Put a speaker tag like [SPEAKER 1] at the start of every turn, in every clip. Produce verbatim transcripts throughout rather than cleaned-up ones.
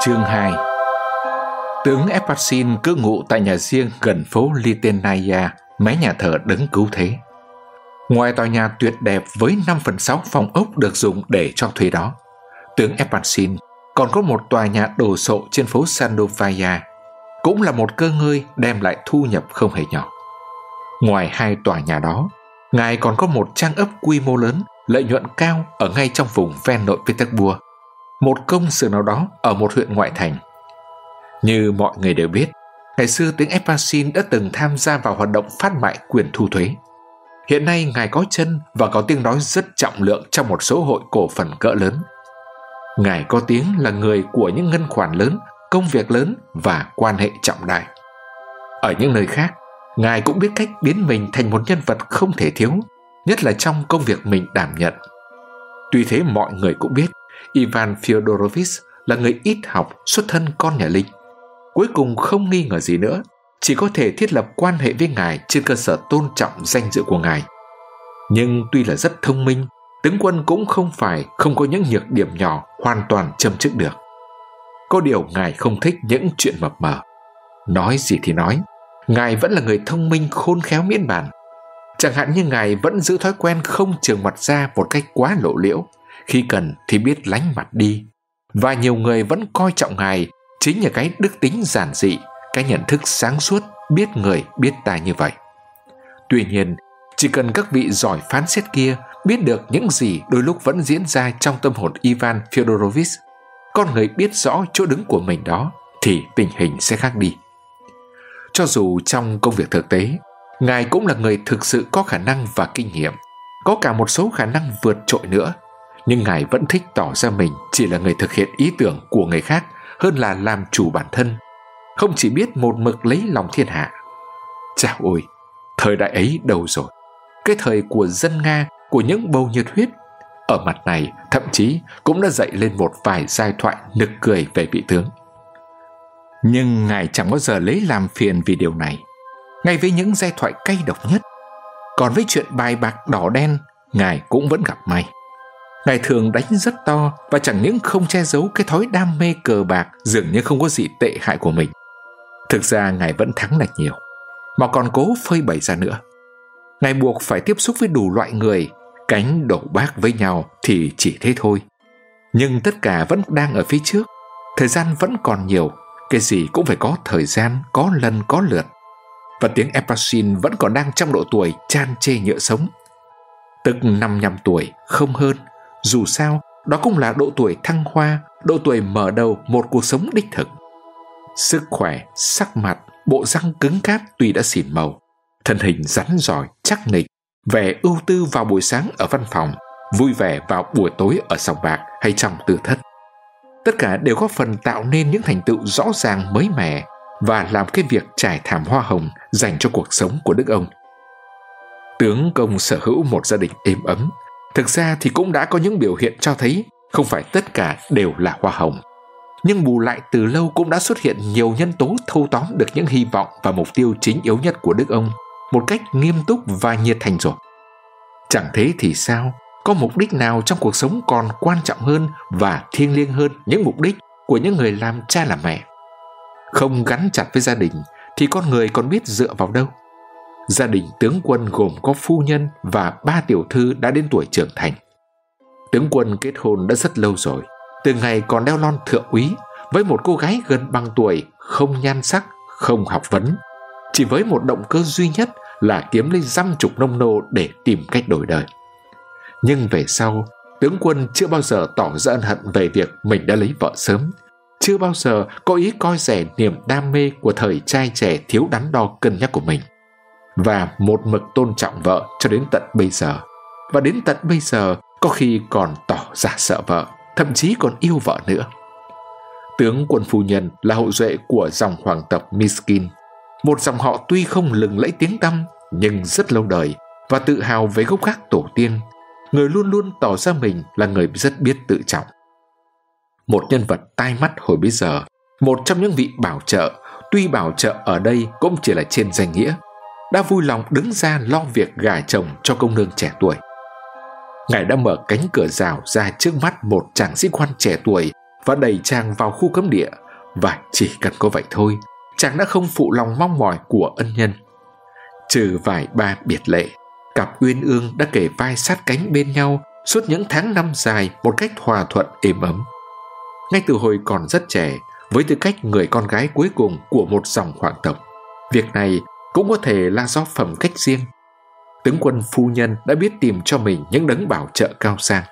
[SPEAKER 1] Chương hai. Tướng Epafsin cư ngụ tại nhà riêng gần phố Litenaia, mé nhà thờ Đấng Cứu Thế. Ngoài tòa nhà tuyệt đẹp với năm phần sáu phòng ốc được dùng để cho thuê đó, tướng Epafsin còn có một tòa nhà đồ sộ trên phố Sandovaya, cũng là một cơ ngơi đem lại thu nhập không hề nhỏ. Ngoài hai tòa nhà đó, ngài còn có một trang ấp quy mô lớn, lợi nhuận cao ở ngay trong vùng ven nội Petersburg, một công xưởng nào đó ở một huyện ngoại thành. Như mọi người đều biết, ngày xưa tướng Epafsin đã từng tham gia vào hoạt động phát mại quyền thu thuế. Hiện nay ngài có chân và có tiếng nói rất trọng lượng trong một số hội cổ phần cỡ lớn. Ngài có tiếng là người của những ngân khoản lớn, công việc lớn và quan hệ trọng đại. Ở những nơi khác, ngài cũng biết cách biến mình thành một nhân vật không thể thiếu, nhất là trong công việc mình đảm nhận. Tuy thế, mọi người cũng biết Ivan Fyodorovich là người ít học, xuất thân con nhà lính. Cuối cùng không nghi ngờ gì nữa, chỉ có thể thiết lập quan hệ với ngài trên cơ sở tôn trọng danh dự của ngài. Nhưng tuy là rất thông minh, tướng quân cũng không phải không có những nhược điểm nhỏ hoàn toàn châm chước được. Có điều ngài không thích những chuyện mập mờ. Nói gì thì nói, ngài vẫn là người thông minh khôn khéo miễn bàn. Chẳng hạn như ngài vẫn giữ thói quen không trường mặt ra một cách quá lộ liễu, khi cần thì biết lánh mặt đi. Và nhiều người vẫn coi trọng ngài chính là cái đức tính giản dị, cái nhận thức sáng suốt, biết người biết ta như vậy. Tuy nhiên, chỉ cần các vị giỏi phán xét kia biết được những gì đôi lúc vẫn diễn ra trong tâm hồn Ivan Fyodorovich, con người biết rõ chỗ đứng của mình đó, thì tình hình sẽ khác đi. Cho dù trong công việc thực tế, ngài cũng là người thực sự có khả năng và kinh nghiệm, có cả một số khả năng vượt trội nữa, nhưng ngài vẫn thích tỏ ra mình chỉ là người thực hiện ý tưởng của người khác hơn là làm chủ bản thân, không chỉ biết một mực lấy lòng thiên hạ. Chao ôi, thời đại ấy đâu rồi? Cái thời của dân Nga, của những bầu nhiệt huyết. Ở mặt này thậm chí cũng đã dậy lên một vài giai thoại nực cười về vị tướng. Nhưng ngài chẳng bao giờ lấy làm phiền vì điều này, ngay với những giai thoại cay độc nhất. Còn với chuyện bài bạc đỏ đen, ngài cũng vẫn gặp may. Ngài thường đánh rất to và chẳng những không che giấu cái thói đam mê cờ bạc dường như không có gì tệ hại của mình. Thực ra ngài vẫn thắng là nhiều, mà còn cố phơi bày ra nữa. Ngài buộc phải tiếp xúc với đủ loại người, cánh đổ bác với nhau thì chỉ thế thôi. Nhưng tất cả vẫn đang ở phía trước, thời gian vẫn còn nhiều, cái gì cũng phải có thời gian, có lần có lượt. Và tiếng Epafsin vẫn còn đang trong độ tuổi chan chê nhựa sống, tức năm mươi lăm tuổi không hơn. Dù sao, đó cũng là độ tuổi thăng hoa, độ tuổi mở đầu một cuộc sống đích thực. Sức khỏe, sắc mặt, bộ răng cứng cáp tuy đã xỉn màu, thân hình rắn rỏi, chắc nịch, vẻ ưu tư vào buổi sáng ở văn phòng, vui vẻ vào buổi tối ở sòng bạc hay trong tư thất. Tất cả đều có phần tạo nên những thành tựu rõ ràng mới mẻ và làm cái việc trải thảm hoa hồng dành cho cuộc sống của đức ông. Tướng công sở hữu một gia đình êm ấm, thực ra thì cũng đã có những biểu hiện cho thấy không phải tất cả đều là hoa hồng. Nhưng bù lại từ lâu cũng đã xuất hiện nhiều nhân tố thâu tóm được những hy vọng và mục tiêu chính yếu nhất của đức ông một cách nghiêm túc và nhiệt thành rồi. Chẳng thế thì sao? Có mục đích nào trong cuộc sống còn quan trọng hơn và thiêng liêng hơn những mục đích của những người làm cha làm mẹ? Không gắn chặt với gia đình thì con người còn biết dựa vào đâu? Gia đình tướng quân gồm có phu nhân và ba tiểu thư đã đến tuổi trưởng thành. Tướng quân kết hôn đã rất lâu rồi, từ ngày còn đeo lon thượng úy, với một cô gái gần bằng tuổi, không nhan sắc, không học vấn, chỉ với một động cơ duy nhất là kiếm lấy dăm chục nông nô để tìm cách đổi đời. Nhưng về sau, tướng quân chưa bao giờ tỏ ra ân hận về việc mình đã lấy vợ sớm, chưa bao giờ có ý coi rẻ niềm đam mê của thời trai trẻ thiếu đắn đo cân nhắc của mình, và một mực tôn trọng vợ cho đến tận bây giờ. Và đến tận bây giờ có khi còn tỏ ra sợ vợ, thậm chí còn yêu vợ nữa. Tướng quân phu nhân là hậu duệ của dòng hoàng tộc Miskin, một dòng họ tuy không lừng lẫy tiếng tăm nhưng rất lâu đời và tự hào về gốc gác tổ tiên. Người luôn luôn tỏ ra mình là người rất biết tự trọng. Một nhân vật tai mắt hồi bấy giờ, một trong những vị bảo trợ, tuy bảo trợ ở đây cũng chỉ là trên danh nghĩa, đã vui lòng đứng ra lo việc gả chồng cho công nương trẻ tuổi. Ngài đã mở cánh cửa rào ra trước mắt một chàng sĩ quan trẻ tuổi và đẩy chàng vào khu cấm địa, và chỉ cần có vậy thôi, chàng đã không phụ lòng mong mỏi của ân nhân. Trừ vài ba biệt lệ, cặp uyên ương đã kề vai sát cánh bên nhau suốt những tháng năm dài một cách hòa thuận êm ấm. Ngay từ hồi còn rất trẻ, với tư cách người con gái cuối cùng của một dòng hoàng tộc, việc này cũng có thể là do phẩm cách riêng. Tướng quân phu nhân đã biết tìm cho mình những đấng bảo trợ cao sang.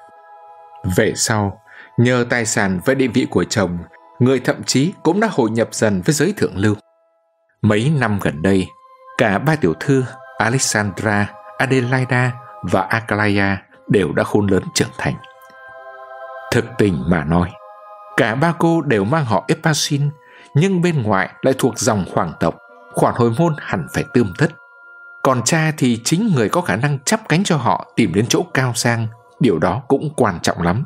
[SPEAKER 1] Về sau, nhờ tài sản và địa vị của chồng, người thậm chí cũng đã hội nhập dần với giới thượng lưu. Mấy năm gần đây, cả ba tiểu thư Alexandra, Adelaida và Aglaia đều đã khôn lớn trưởng thành. Thực tình mà nói, cả ba cô đều mang họ Epassin, nhưng bên ngoài lại thuộc dòng hoàng tộc, khoản hồi môn hẳn phải tươm tất. Còn cha thì chính người có khả năng chắp cánh cho họ tìm đến chỗ cao sang, điều đó cũng quan trọng lắm.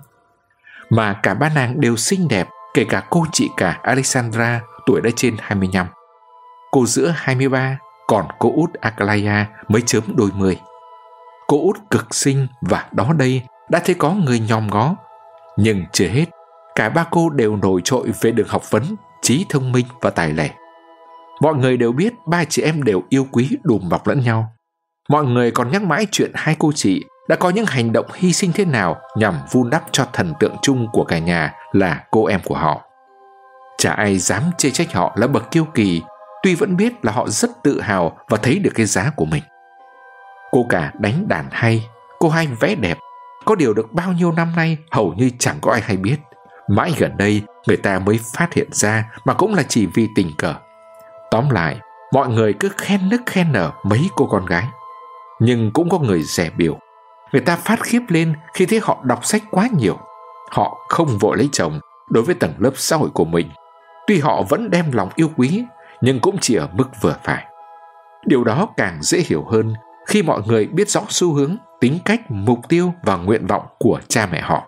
[SPEAKER 1] Mà cả ba nàng đều xinh đẹp, kể cả cô chị cả Alexandra, tuổi đã trên hai mươi lăm. Cô giữa hai mươi ba, còn cô út Aglaia mới chớm đôi mươi. Cô út cực xinh và đó đây đã thấy có người nhòm ngó. Nhưng chưa hết, cả ba cô đều nổi trội về đường học vấn, trí thông minh và tài lẻ. Mọi người đều biết ba chị em đều yêu quý đùm bọc lẫn nhau. Mọi người còn nhắc mãi chuyện hai cô chị đã có những hành động hy sinh thế nào nhằm vun đắp cho thần tượng chung của cả nhà là cô em của họ. Chả ai dám chê trách họ là bậc kiêu kỳ, tuy vẫn biết là họ rất tự hào và thấy được cái giá của mình. Cô cả đánh đàn hay, cô hai vẽ đẹp, có điều được bao nhiêu năm nay hầu như chẳng có ai hay biết. Mãi gần đây người ta mới phát hiện ra, mà cũng là chỉ vì tình cờ. Tóm lại, mọi người cứ khen nức khen nở mấy cô con gái. Nhưng cũng có người dè bỉu. Người ta phát khiếp lên khi thấy họ đọc sách quá nhiều. Họ không vội lấy chồng đối với tầng lớp xã hội của mình. Tuy họ vẫn đem lòng yêu quý, nhưng cũng chỉ ở mức vừa phải. Điều đó càng dễ hiểu hơn khi mọi người biết rõ xu hướng, tính cách, mục tiêu và nguyện vọng của cha mẹ họ.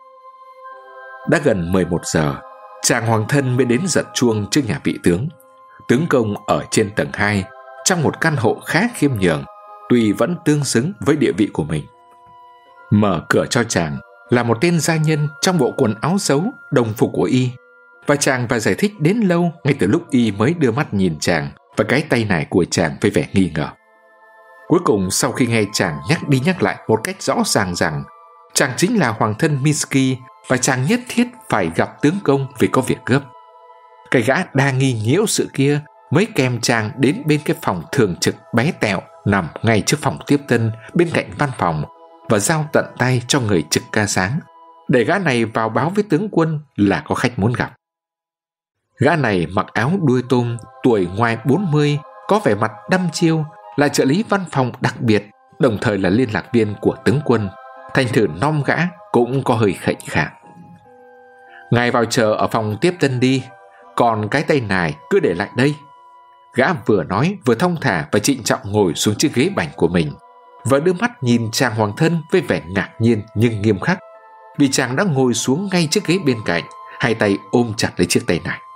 [SPEAKER 1] Đã gần mười một giờ, chàng hoàng thân mới đến giật chuông trước nhà vị tướng. Tướng công ở trên tầng hai, trong một căn hộ khá khiêm nhường, tuy vẫn tương xứng với địa vị của mình. Mở cửa cho chàng là một tên gia nhân trong bộ quần áo xấu, đồng phục của y, và chàng phải giải thích đến lâu ngay từ lúc y mới đưa mắt nhìn chàng và cái tay này của chàng với vẻ nghi ngờ. Cuối cùng, sau khi nghe chàng nhắc đi nhắc lại một cách rõ ràng rằng chàng chính là hoàng thân Minsky và chàng nhất thiết phải gặp tướng công vì có việc gấp, cái gã đa nghi nhiễu sự kia mới kèm chàng đến bên cái phòng thường trực bé tẹo nằm ngay trước phòng tiếp tân bên cạnh văn phòng và giao tận tay cho người trực ca sáng, để gã này vào báo với tướng quân là có khách muốn gặp. Gã này mặc áo đuôi tôm, tuổi ngoài bốn mươi, có vẻ mặt đăm chiêu, là trợ lý văn phòng đặc biệt, đồng thời là liên lạc viên của tướng quân. Thành thử nom gã cũng có hơi khệnh khạng. Ngài vào chờ ở phòng tiếp tân đi, còn cái tay này cứ để lại đây. Gã vừa nói vừa thong thả và trịnh trọng ngồi xuống chiếc ghế bành của mình và đưa mắt nhìn chàng hoàng thân với vẻ ngạc nhiên nhưng nghiêm khắc, vì chàng đã ngồi xuống ngay chiếc ghế bên cạnh, hai tay ôm chặt lấy chiếc tay này.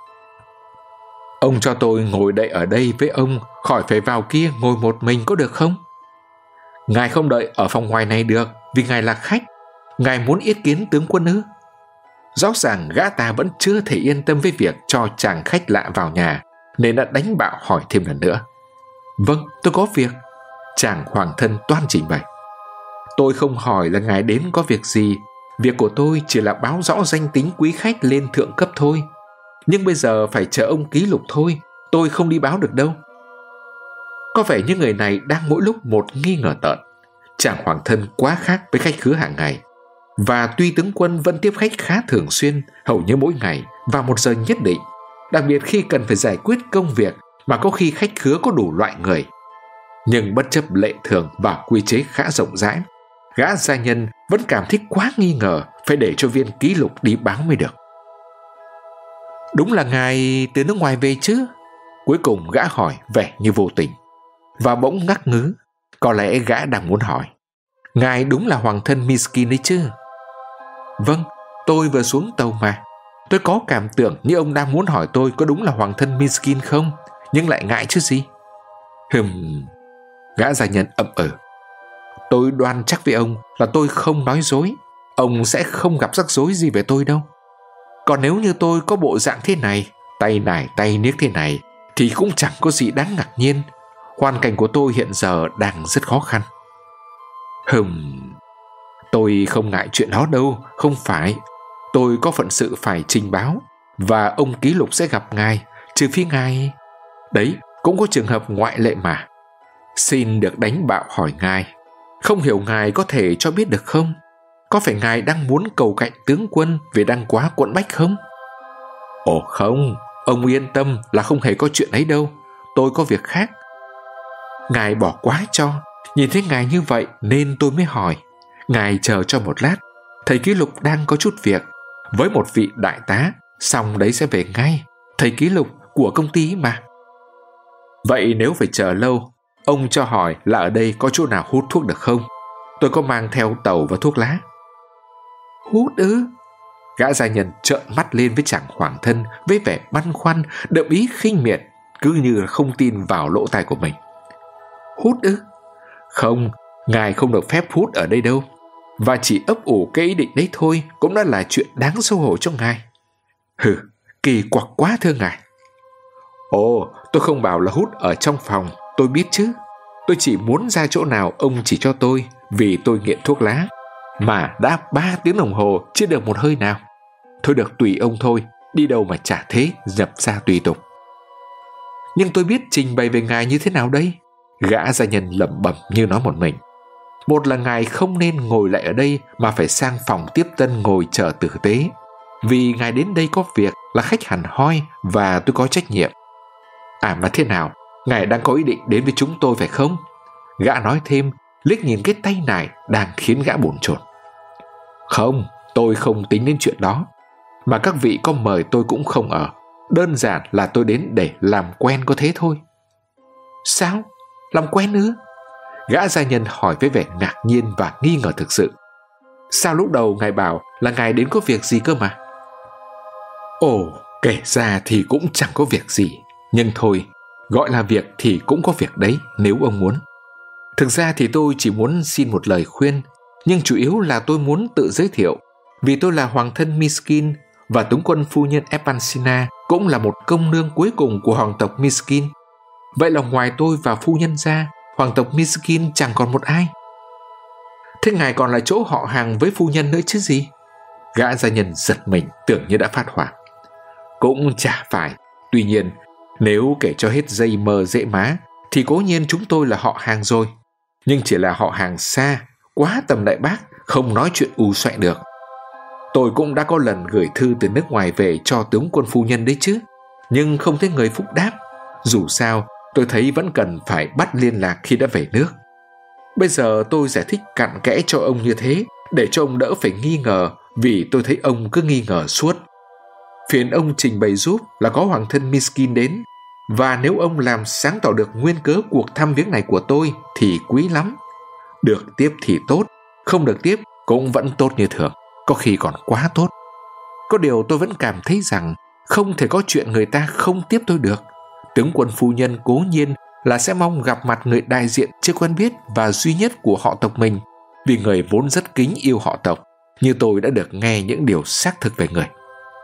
[SPEAKER 1] Ông cho tôi ngồi đợi ở đây với ông, khỏi phải vào kia ngồi một mình có được không? Ngài không đợi ở phòng ngoài này được, vì ngài là khách. Ngài muốn yết kiến tướng quân ư? Rõ ràng gã ta vẫn chưa thể yên tâm với việc cho chàng khách lạ vào nhà, nên đã đánh bạo hỏi thêm lần nữa. Vâng, tôi có việc. Chàng hoàng thân toan trình bày. Tôi không hỏi là ngài đến có việc gì. Việc của tôi chỉ là báo rõ danh tính quý khách lên thượng cấp thôi. Nhưng bây giờ phải chờ ông ký lục thôi, tôi không đi báo được đâu. Có vẻ như người này đang mỗi lúc một nghi ngờ tợn. Chàng hoàng thân quá khác với khách khứa hàng ngày. Và tuy tướng quân vẫn tiếp khách khá thường xuyên, hầu như mỗi ngày vào một giờ nhất định, đặc biệt khi cần phải giải quyết công việc mà có khi khách khứa có đủ loại người. Nhưng bất chấp lệ thường và quy chế khá rộng rãi, gã gia nhân vẫn cảm thấy quá nghi ngờ, phải để cho viên ký lục đi báo mới được. Đúng là ngài từ nước ngoài về chứ? Cuối cùng gã hỏi vẻ như vô tình, và bỗng ngắc ngứ. Có lẽ gã đang muốn hỏi, ngài đúng là hoàng thân Minsky đấy chứ? Vâng, tôi vừa xuống tàu mà. Tôi có cảm tưởng như ông đang muốn hỏi tôi có đúng là hoàng thân Minsky không, nhưng lại ngại chứ gì. Hừm. Gã gia nhân ậm ừ. Tôi đoan chắc với ông là tôi không nói dối. Ông sẽ không gặp rắc rối gì về tôi đâu. Còn nếu như tôi có bộ dạng thế này, tay nải tay niếc thế này, thì cũng chẳng có gì đáng ngạc nhiên. Hoàn cảnh của tôi hiện giờ đang rất khó khăn. Hừm, tôi không ngại chuyện đó đâu, không phải. Tôi có phận sự phải trình báo, và ông ký lục sẽ gặp ngài, trừ phi ngài... Đấy, cũng có trường hợp ngoại lệ mà. Xin được đánh bạo hỏi ngài, không hiểu ngài có thể cho biết được không? Có phải ngài đang muốn cầu cạnh tướng quân vì đang quá quẫn bách không? Ồ không, ông yên tâm là không hề có chuyện ấy đâu. Tôi có việc khác. Ngài bỏ quá cho. Nhìn thấy ngài như vậy nên tôi mới hỏi. Ngài chờ cho một lát. Thầy ký lục đang có chút việc với một vị đại tá, xong đấy sẽ về ngay. Thầy ký lục của công ty mà. Vậy nếu phải chờ lâu, ông cho hỏi là ở đây có chỗ nào hút thuốc được không? Tôi có mang theo tàu và thuốc lá. Hút ư? Gã gia nhân trợn mắt lên với chàng Hoàng thân với vẻ băn khoăn, đậm ý khinh miệt, cứ như là không tin vào lỗ tai của mình. Hút ư? Không, ngài không được phép hút ở đây đâu. Và chỉ ấp ủ cái ý định đấy thôi cũng đã là chuyện đáng xấu hổ cho ngài. Hừ, kỳ quặc quá thưa ngài. Ồ, tôi không bảo là hút ở trong phòng, tôi biết chứ. Tôi chỉ muốn ra chỗ nào ông chỉ cho tôi, vì tôi nghiện thuốc lá. Mà đã ba tiếng đồng hồ chưa được một hơi nào. Thôi được, tùy ông thôi, đi đâu mà chả thế, nhập ra tùy tục. Nhưng tôi biết trình bày về ngài như thế nào đây? Gã gia nhân lẩm bẩm như nói một mình. Một là ngài không nên ngồi lại ở đây mà phải sang phòng tiếp tân ngồi chờ tử tế. Vì ngài đến đây có việc, là khách hẳn hoi và tôi có trách nhiệm. À mà thế nào, ngài đang có ý định đến với chúng tôi phải không? Gã nói thêm, liếc nhìn cái tay nải đang khiến gã bồn chồn. Không, tôi không tính đến chuyện đó. Mà các vị có mời tôi cũng không ở. Đơn giản là tôi đến để làm quen có thế thôi. Sao? Làm quen ư? Gã gia nhân hỏi với vẻ ngạc nhiên và nghi ngờ thực sự. Sao lúc đầu ngài bảo là ngài đến có việc gì cơ mà? Ồ, kể ra thì cũng chẳng có việc gì. Nhưng thôi, gọi là việc thì cũng có việc đấy nếu ông muốn. Thực ra thì tôi chỉ muốn xin một lời khuyên, nhưng chủ yếu là tôi muốn tự giới thiệu, vì tôi là hoàng thân Miskin và tướng quân phu nhân Epancina cũng là một công nương cuối cùng của hoàng tộc Miskin. Vậy là ngoài tôi và phu nhân ra, hoàng tộc Miskin chẳng còn một ai. Thế ngài còn là chỗ họ hàng với phu nhân nữa chứ gì? Gã gia nhân giật mình, tưởng như đã phát hỏa. Cũng chả phải. Tuy nhiên, nếu kể cho hết dây mờ dễ má, thì cố nhiên chúng tôi là họ hàng rồi. Nhưng chỉ là họ hàng xa, quá tầm đại bác, không nói chuyện ù xoẹ được. Tôi cũng đã có lần gửi thư từ nước ngoài về cho tướng quân phu nhân đấy chứ, nhưng không thấy người phúc đáp. Dù sao, tôi thấy vẫn cần phải bắt liên lạc khi đã về nước. Bây giờ tôi giải thích cặn kẽ cho ông như thế, để cho ông đỡ phải nghi ngờ, vì tôi thấy ông cứ nghi ngờ suốt. Phiền ông trình bày giúp là có hoàng thân Miskin đến, và nếu ông làm sáng tỏ được nguyên cớ cuộc thăm viếng này của tôi thì quý lắm. Được tiếp thì tốt, không được tiếp cũng vẫn tốt như thường, có khi còn quá tốt. Có điều tôi vẫn cảm thấy rằng không thể có chuyện người ta không tiếp tôi được. Tướng quân phu nhân cố nhiên là sẽ mong gặp mặt người đại diện chưa quen biết và duy nhất của họ tộc mình, vì người vốn rất kính yêu họ tộc, như tôi đã được nghe những điều xác thực về người.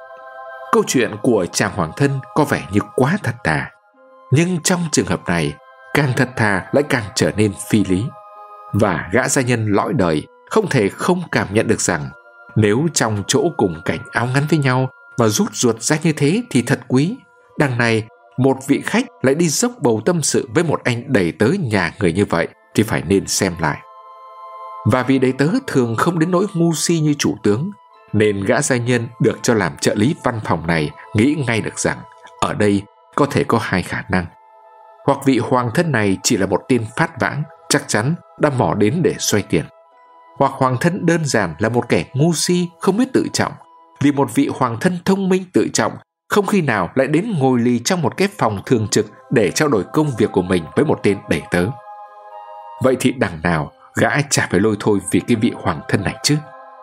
[SPEAKER 1] Câu chuyện của chàng hoàng thân có vẻ như quá thật thà, nhưng trong trường hợp này, càng thật thà lại càng trở nên phi lý. Và gã gia nhân lõi đời không thể không cảm nhận được rằng nếu trong chỗ cùng cảnh áo ngắn với nhau mà rút ruột ra như thế thì thật quý. Đằng này, một vị khách lại đi dốc bầu tâm sự với một anh đầy tớ nhà người như vậy thì phải nên xem lại. Và vì đầy tớ thường không đến nỗi ngu si như chủ tướng, nên gã gia nhân được cho làm trợ lý văn phòng này nghĩ ngay được rằng ở đây có thể có hai khả năng. Hoặc vị hoàng thân này chỉ là một tên phát vãng, chắc chắn đã mò đến để xoay tiền. Hoặc hoàng thân đơn giản là một kẻ ngu si không biết tự trọng, vì một vị hoàng thân thông minh tự trọng không khi nào lại đến ngồi lì trong một cái phòng thường trực để trao đổi công việc của mình với một tên đầy tớ. Vậy thì đằng nào gã chả phải lôi thôi vì cái vị hoàng thân này chứ.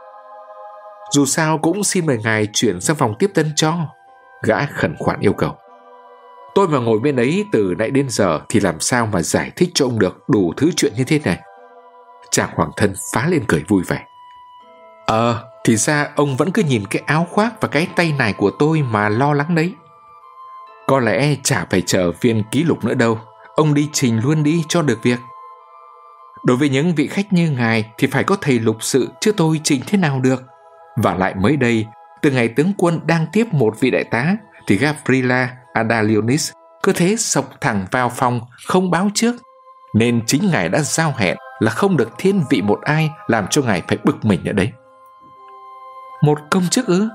[SPEAKER 1] Dù sao cũng xin mời ngài chuyển sang phòng tiếp tân cho, gã khẩn khoản yêu cầu. Tôi mà ngồi bên ấy từ nãy đến giờ thì làm sao mà giải thích cho ông được đủ thứ chuyện như thế này. Chàng hoàng thân phá lên cười vui vẻ. Ờ, Thì ra ông vẫn cứ nhìn cái áo khoác và cái tay nải của tôi mà lo lắng đấy. Có lẽ chả phải chờ viên ký lục nữa đâu, ông đi trình luôn đi cho được việc. Đối với những vị khách như ngài thì phải có thầy lục sự, chứ tôi trình thế nào được. Và lại mới đây, từ ngày tướng quân đang tiếp một vị đại tá, thì Gavrila Ardalionis cứ thế xộc thẳng vào phòng không báo trước, nên chính ngài đã giao hẹn là không được thiên vị một ai, làm cho ngài phải bực mình ở đấy. Một công chức ư?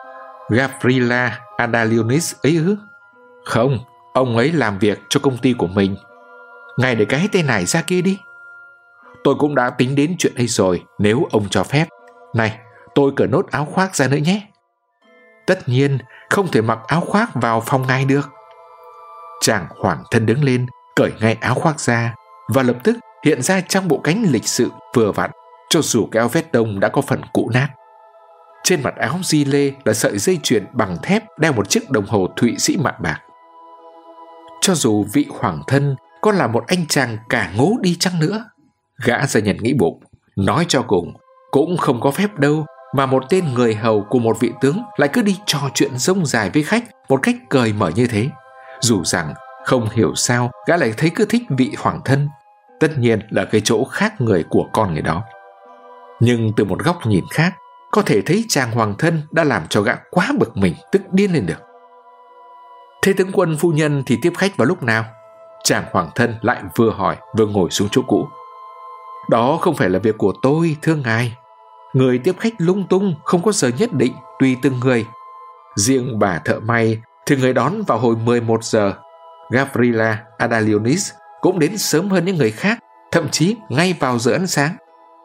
[SPEAKER 1] Gavrila Ardalionis ấy ư? Không, ông ấy làm việc cho công ty của mình. Ngài để cái tên này ra kia đi. Tôi cũng đã tính đến chuyện ấy rồi, nếu ông cho phép. Này, tôi cởi nốt áo khoác ra nữa nhé. Tất nhiên, không thể mặc áo khoác vào phòng ngài được. Chàng hoàng thân đứng lên, cởi ngay áo khoác ra, và lập tức hiện ra trong bộ cánh lịch sự vừa vặn, cho dù cái áo vest đông đã có phần cũ nát. Trên mặt áo di lê là sợi dây chuyền bằng thép đeo một chiếc đồng hồ Thụy Sĩ mạ bạc. Cho dù vị hoàng thân có là một anh chàng cả ngố đi chăng nữa, gã gia nhân nghĩ bụng, nói cho cùng cũng không có phép đâu mà một tên người hầu của một vị tướng lại cứ đi trò chuyện rông dài với khách một cách cởi mở như thế. Dù rằng không hiểu sao gã lại thấy cứ thích vị hoàng thân, tất nhiên là cái chỗ khác người của con người đó. Nhưng từ một góc nhìn khác, có thể thấy chàng hoàng thân đã làm cho gã quá bực mình, tức điên lên được. Thế tướng quân phu nhân thì tiếp khách vào lúc nào? Chàng hoàng thân lại vừa hỏi vừa ngồi xuống chỗ cũ. Đó không phải là việc của tôi, thưa ngài. Người tiếp khách lung tung, không có giờ nhất định, tùy từng người. Riêng bà thợ may thì người đón vào hồi mười một giờ. Gavrila Ardalionis cũng đến sớm hơn những người khác, thậm chí ngay vào giờ ăn sáng.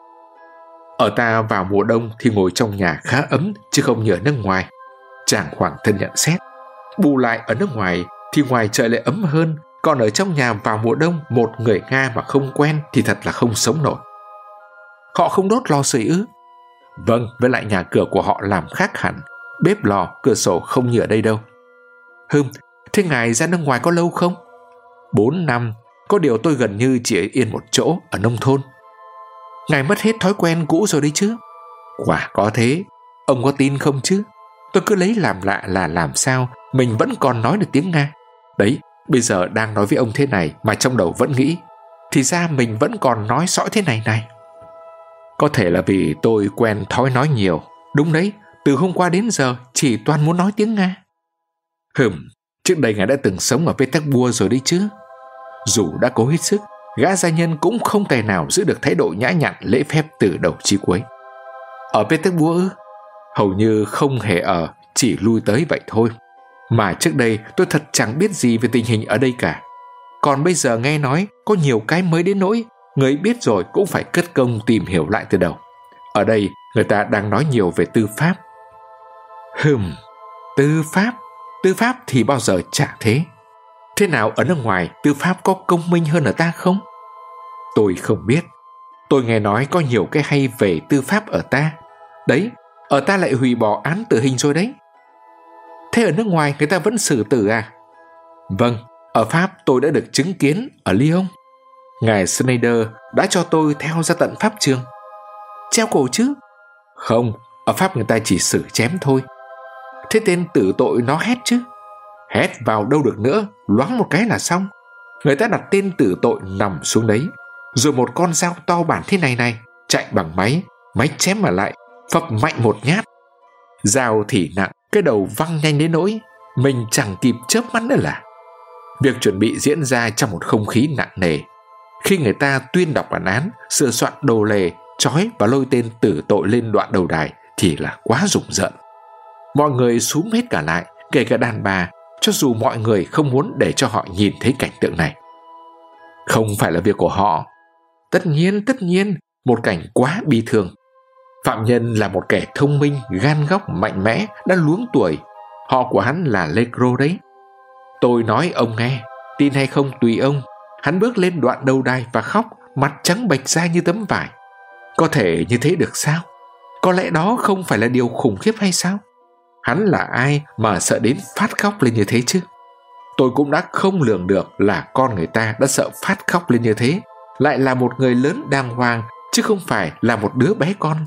[SPEAKER 1] Ở ta vào mùa đông thì ngồi trong nhà khá ấm, chứ không như ở nước ngoài. Chàng hoàng thân nhận xét. Bù lại ở nước ngoài thì ngoài trời lại ấm hơn, còn ở trong nhà vào mùa đông một người Nga mà không quen thì thật là không sống nổi. Họ không đốt lò sưởi ư? Vâng, với lại nhà cửa của họ làm khác hẳn, bếp lò, cửa sổ không như ở đây đâu. Hừm, thế ngài ra nước ngoài có lâu không? Bốn năm, có điều tôi gần như chỉ yên một chỗ ở nông thôn. Ngài mất hết thói quen cũ rồi đấy chứ? Quả có thế, ông có tin không chứ? Tôi cứ lấy làm lạ là làm sao mình vẫn còn nói được tiếng Nga. Đấy, bây giờ đang nói với ông thế này mà trong đầu vẫn nghĩ, thì ra mình vẫn còn nói sõi thế này này. Có thể là vì tôi quen thói nói nhiều. Đúng đấy, từ hôm qua đến giờ chỉ toàn muốn nói tiếng Nga. Hừm, trước đây ngài đã từng sống ở Petersburg rồi đấy chứ. Dù đã cố hết sức, gã gia nhân cũng không tài nào giữ được thái độ nhã nhặn lễ phép từ đầu chí cuối. Ở Petersburg ư? Hầu như không hề ở, chỉ lui tới vậy thôi. Mà trước đây tôi thật chẳng biết gì về tình hình ở đây cả. Còn bây giờ nghe nói có nhiều cái mới đến nỗi người biết rồi cũng phải cất công tìm hiểu lại từ đầu. Ở đây người ta đang nói nhiều về tư pháp. Hừm, tư pháp? Tư pháp thì bao giờ chả thế. Thế nào ở nước ngoài tư pháp có công minh hơn ở ta không? Tôi không biết. Tôi nghe nói có nhiều cái hay về tư pháp ở ta. Đấy, ở ta lại hủy bỏ án tử hình rồi đấy. Thế ở nước ngoài người ta vẫn xử tử à? Vâng, ở Pháp tôi đã được chứng kiến ở Lyon. Ngài Schneider đã cho tôi theo ra tận pháp trường. Treo cổ chứ? Không, ở Pháp người ta chỉ xử chém thôi. Thế tên tử tội nó hét chứ? Hét vào đâu được nữa, loáng một cái là xong. Người ta đặt tên tử tội nằm xuống đấy, rồi một con dao to bản thế này này chạy bằng máy, máy chém mà lại, phập mạnh một nhát. Dao thì nặng, cái đầu văng nhanh đến nỗi mình chẳng kịp chớp mắt nữa là. Việc chuẩn bị diễn ra trong một không khí nặng nề. Khi người ta tuyên đọc bản án, sửa soạn đồ lề, trói và lôi tên tử tội lên đoạn đầu đài thì là quá rùng rợn. Mọi người xúm hết cả lại, kể cả đàn bà, cho dù mọi người không muốn để cho họ nhìn thấy cảnh tượng này. Không phải là việc của họ. Tất nhiên, tất nhiên, một cảnh quá bi thương. Phạm nhân là một kẻ thông minh, gan góc, mạnh mẽ, đã luống tuổi. Họ của hắn là Legro đấy. Tôi nói ông nghe, tin hay không tùy ông. Hắn bước lên đoạn đầu đài và khóc, mặt trắng bệch ra như tấm vải. Có thể như thế được sao? Có lẽ đó không phải là điều khủng khiếp hay sao? Hắn là ai mà sợ đến phát khóc lên như thế chứ? Tôi cũng đã không lường được là con người ta đã sợ phát khóc lên như thế, lại là một người lớn đàng hoàng, chứ không phải là một đứa bé con.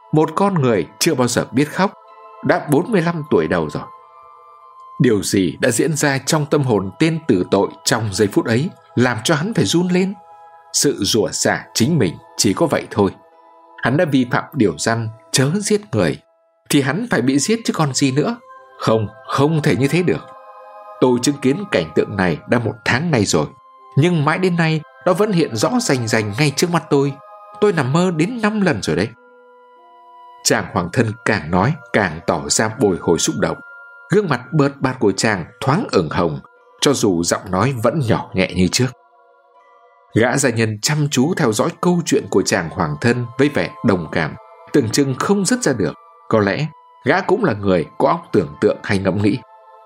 [SPEAKER 1] một con người chưa bao giờ biết khóc, đã bốn mươi lăm tuổi đầu rồi. Điều gì đã diễn ra trong tâm hồn tên tử tội trong giây phút ấy làm cho hắn phải run lên? Sự rủa xả chính mình chỉ có vậy thôi. Hắn đã vi phạm điều răn chớ giết người, thì hắn phải bị giết chứ còn gì nữa. Không, không thể như thế được. Tôi chứng kiến cảnh tượng này đã một tháng nay rồi, nhưng mãi đến nay nó vẫn hiện rõ rành rành ngay trước mắt tôi. Tôi nằm mơ đến năm lần rồi đấy. Chàng hoàng thân càng nói càng tỏ ra bồi hồi xúc động. Gương mặt bợt bạt của chàng thoáng ửng hồng, cho dù giọng nói vẫn nhỏ nhẹ như trước. Gã gia nhân chăm chú theo dõi câu chuyện của chàng hoàng thân với vẻ đồng cảm, tưởng chừng không dứt ra được. Có lẽ gã cũng là người có óc tưởng tượng hay ngẫm nghĩ.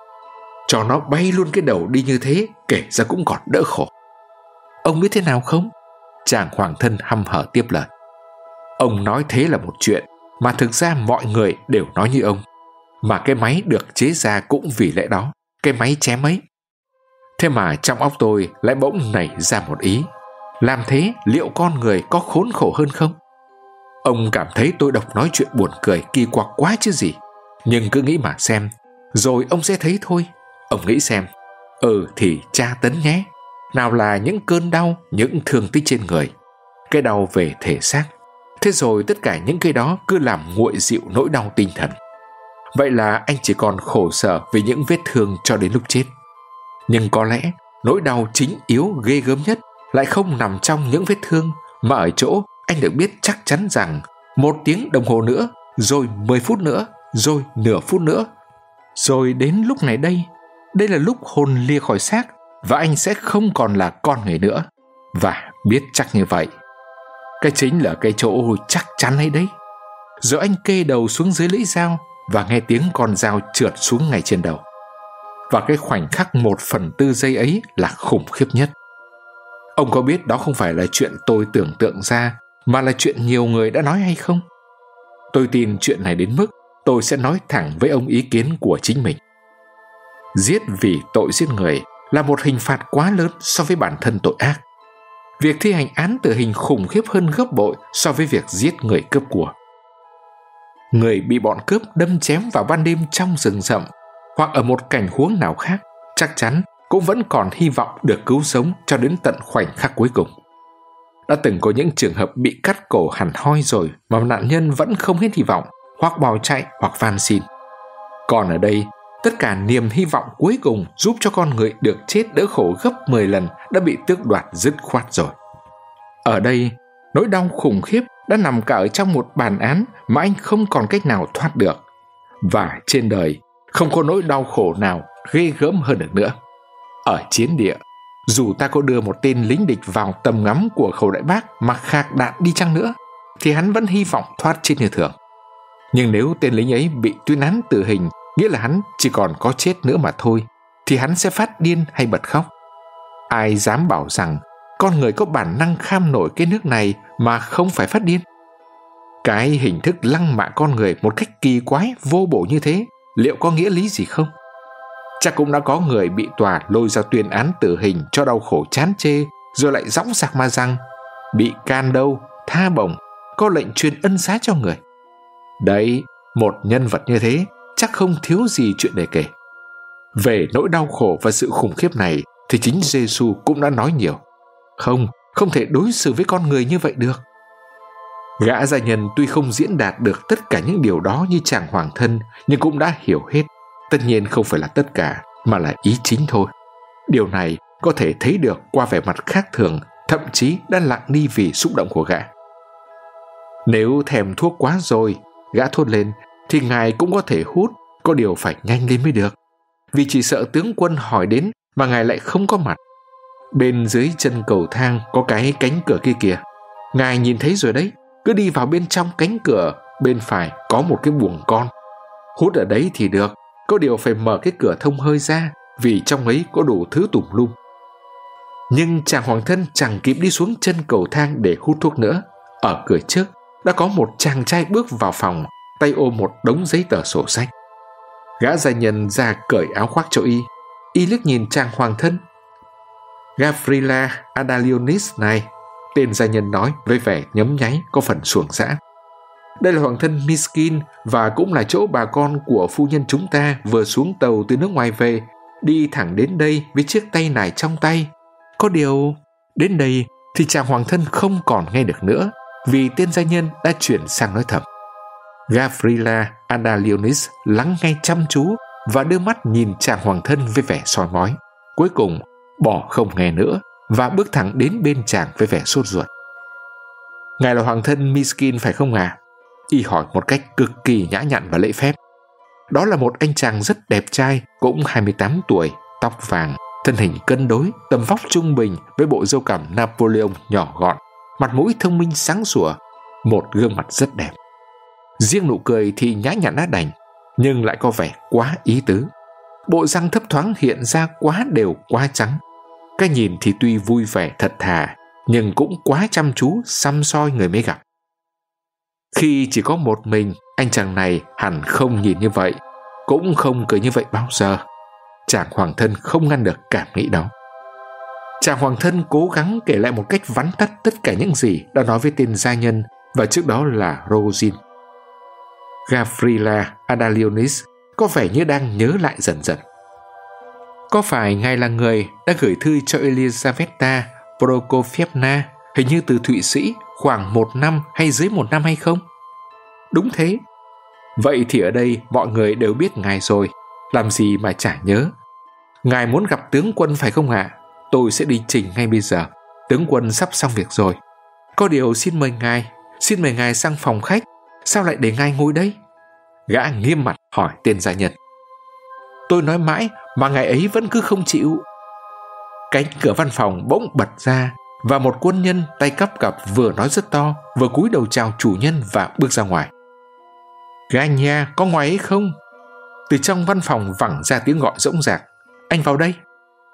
[SPEAKER 1] Cho nó bay luôn cái đầu đi như thế, kể ra cũng còn đỡ khổ. Ông biết thế nào không? Chàng hoàng thân hăm hở tiếp lời. Ông nói thế là một chuyện, mà thực ra mọi người đều nói như ông. Mà cái máy được chế ra cũng vì lẽ đó, cái máy chém ấy. Thế mà trong óc tôi lại bỗng nảy ra một ý. Làm thế liệu con người có khốn khổ hơn không? Ông cảm thấy tôi đọc nói chuyện buồn cười kỳ quặc quá chứ gì. Nhưng cứ nghĩ mà xem, rồi ông sẽ thấy thôi. Ông nghĩ xem, ừ thì tra tấn nhé. Nào là những cơn đau, những thương tích trên người, cái đau về thể xác. Thế rồi tất cả những cái đó cứ làm nguội dịu nỗi đau tinh thần. Vậy là anh chỉ còn khổ sở vì những vết thương cho đến lúc chết. Nhưng có lẽ nỗi đau chính yếu ghê gớm nhất lại không nằm trong những vết thương, mà ở chỗ anh được biết chắc chắn rằng một tiếng đồng hồ nữa, rồi mười phút nữa, rồi nửa phút nữa, rồi đến lúc này đây, đây là lúc hồn lìa khỏi xác và anh sẽ không còn là con người nữa. Và biết chắc như vậy, cái chính là cái chỗ chắc chắn ấy đấy. Rồi anh kê đầu xuống dưới lưỡi dao và nghe tiếng con dao trượt xuống ngay trên đầu. Và cái khoảnh khắc một phần tư giây ấy là khủng khiếp nhất. Ông có biết đó không phải là chuyện tôi tưởng tượng ra, mà là chuyện nhiều người đã nói hay không? Tôi tin chuyện này đến mức tôi sẽ nói thẳng với ông ý kiến của chính mình. Giết vì tội giết người là một hình phạt quá lớn so với bản thân tội ác. Việc thi hành án tử hình khủng khiếp hơn gấp bội so với việc giết người cướp của. Người bị bọn cướp đâm chém vào ban đêm trong rừng rậm, hoặc ở một cảnh huống nào khác, chắc chắn cũng vẫn còn hy vọng được cứu sống cho đến tận khoảnh khắc cuối cùng. Đã từng có những trường hợp bị cắt cổ hẳn hoi rồi mà nạn nhân vẫn không hết hy vọng, hoặc bỏ chạy hoặc van xin. Còn ở đây, tất cả niềm hy vọng cuối cùng giúp cho con người được chết đỡ khổ gấp mười lần đã bị tước đoạt dứt khoát rồi. Ở đây, nỗi đau khủng khiếp đã nằm cả ở trong một bản án mà anh không còn cách nào thoát được. Và trên đời, không có nỗi đau khổ nào ghê gớm hơn được nữa. Ở chiến địa, dù ta có đưa một tên lính địch vào tầm ngắm của Khẩu Đại Bác mà khạc đạn đi chăng nữa, thì hắn vẫn hy vọng thoát chết như thường. Nhưng nếu tên lính ấy bị tuyên án tử hình, nghĩa là hắn chỉ còn có chết nữa mà thôi, thì hắn sẽ phát điên hay bật khóc. Ai dám bảo rằng con người có bản năng kham nổi cái nước này mà không phải phát điên? Cái hình thức lăng mạ con người một cách kỳ quái vô bổ như thế, liệu có nghĩa lý gì không? Chắc cũng đã có người bị tòa lôi ra tuyên án tử hình cho đau khổ chán chê, rồi lại dõng dạc mà rằng bị can đâu, tha bổng, có lệnh truyền ân xá cho người. Đấy, một nhân vật như thế chắc không thiếu gì chuyện để kể. Về nỗi đau khổ và sự khủng khiếp này thì chính Giê-xu cũng đã nói nhiều. Không, không thể đối xử với con người như vậy được. Gã gia nhân tuy không diễn đạt được tất cả những điều đó như chàng hoàng thân, nhưng cũng đã hiểu hết. Tất nhiên không phải là tất cả, mà là ý chính thôi. Điều này có thể thấy được qua vẻ mặt khác thường, thậm chí đã lặng đi vì xúc động của gã. Nếu thèm thuốc quá rồi, gã thốt lên, thì ngài cũng có thể hút, có điều phải nhanh lên mới được. Vì chỉ sợ tướng quân hỏi đến mà ngài lại không có mặt. Bên dưới chân cầu thang có cái cánh cửa kia kìa. Ngài nhìn thấy rồi đấy, cứ đi vào bên trong cánh cửa, bên phải có một cái buồng con. Hút ở đấy thì được, có điều phải mở cái cửa thông hơi ra, vì trong ấy có đủ thứ tùm lum. Nhưng chàng hoàng thân chẳng kịp đi xuống chân cầu thang để hút thuốc nữa. Ở cửa trước đã có một chàng trai bước vào phòng, tay ôm một đống giấy tờ sổ sách. Gã gia nhân ra cởi áo khoác cho y. Y liếc nhìn chàng hoàng thân. Gavrila Ardalionis này, tên gia nhân nói với vẻ nhấm nháy có phần xuồng xã. Đây là hoàng thân Miskin và cũng là chỗ bà con của phu nhân chúng ta vừa xuống tàu từ nước ngoài về, đi thẳng đến đây với chiếc tay nải trong tay. Có điều, đến đây thì chàng hoàng thân không còn nghe được nữa, vì tên gia nhân đã chuyển sang nói thầm. Gavrila Ardalionis lắng nghe chăm chú và đưa mắt nhìn chàng hoàng thân với vẻ soi mói. Cuối cùng bỏ không nghe nữa và bước thẳng đến bên chàng với vẻ sốt ruột. Ngài là hoàng thân Miskin phải không ạ? À? Y hỏi một cách cực kỳ nhã nhặn và lễ phép. Đó là một anh chàng rất đẹp trai, cũng hai mươi tám tuổi, tóc vàng, thân hình cân đối, tầm vóc trung bình với bộ râu cằm Napoleon nhỏ gọn, mặt mũi thông minh sáng sủa, một gương mặt rất đẹp. Riêng nụ cười thì nhã nhặn đã đành, nhưng lại có vẻ quá ý tứ. Bộ răng thấp thoáng hiện ra quá đều quá trắng. Cái nhìn thì tuy vui vẻ thật thà, nhưng cũng quá chăm chú săm soi người mới gặp. Khi chỉ có một mình, anh chàng này hẳn không nhìn như vậy, cũng không cười như vậy bao giờ. Chàng hoàng thân không ngăn được cảm nghĩ đó. Chàng hoàng thân cố gắng kể lại một cách vắn tắt tất cả những gì đã nói với tên gia nhân và trước đó là Rogin. Gavrila Ardalionis có vẻ như đang nhớ lại dần dần. Có phải ngài là người đã gửi thư cho Elizaveta Prokofievna, hình như từ Thụy Sĩ, khoảng một năm hay dưới một năm hay không? Đúng thế. Vậy thì ở đây mọi người đều biết ngài rồi, làm gì mà chả nhớ. Ngài muốn gặp tướng quân phải không ạ? Tôi sẽ đi trình ngay bây giờ. Tướng quân sắp xong việc rồi. Có điều xin mời ngài, xin mời ngài sang phòng khách. Sao lại để ngài ngồi đây? Gã nghiêm mặt hỏi tên gia nhân. Tôi nói mãi mà ngài ấy vẫn cứ không chịu. Cánh cửa văn phòng bỗng bật ra và một quân nhân tay cắp cặp vừa nói rất to, vừa cúi đầu chào chủ nhân và bước ra ngoài. Gã nhà, có ngoài ấy không? Từ trong văn phòng vẳng ra tiếng gọi rỗng rạc. Anh vào đây.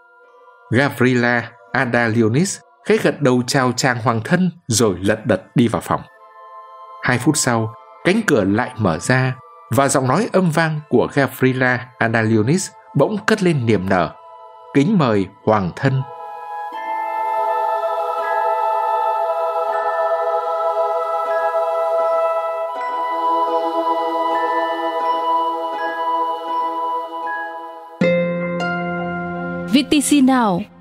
[SPEAKER 1] Gavrila Ardalionis khẽ gật đầu chào chàng hoàng thân rồi lật đật đi vào phòng. Hai phút sau, cánh cửa lại mở ra và giọng nói âm vang của Gavrila Ardalionis bỗng cất lên niềm nở. Kính mời hoàng thân.
[SPEAKER 2] vê tê xê Now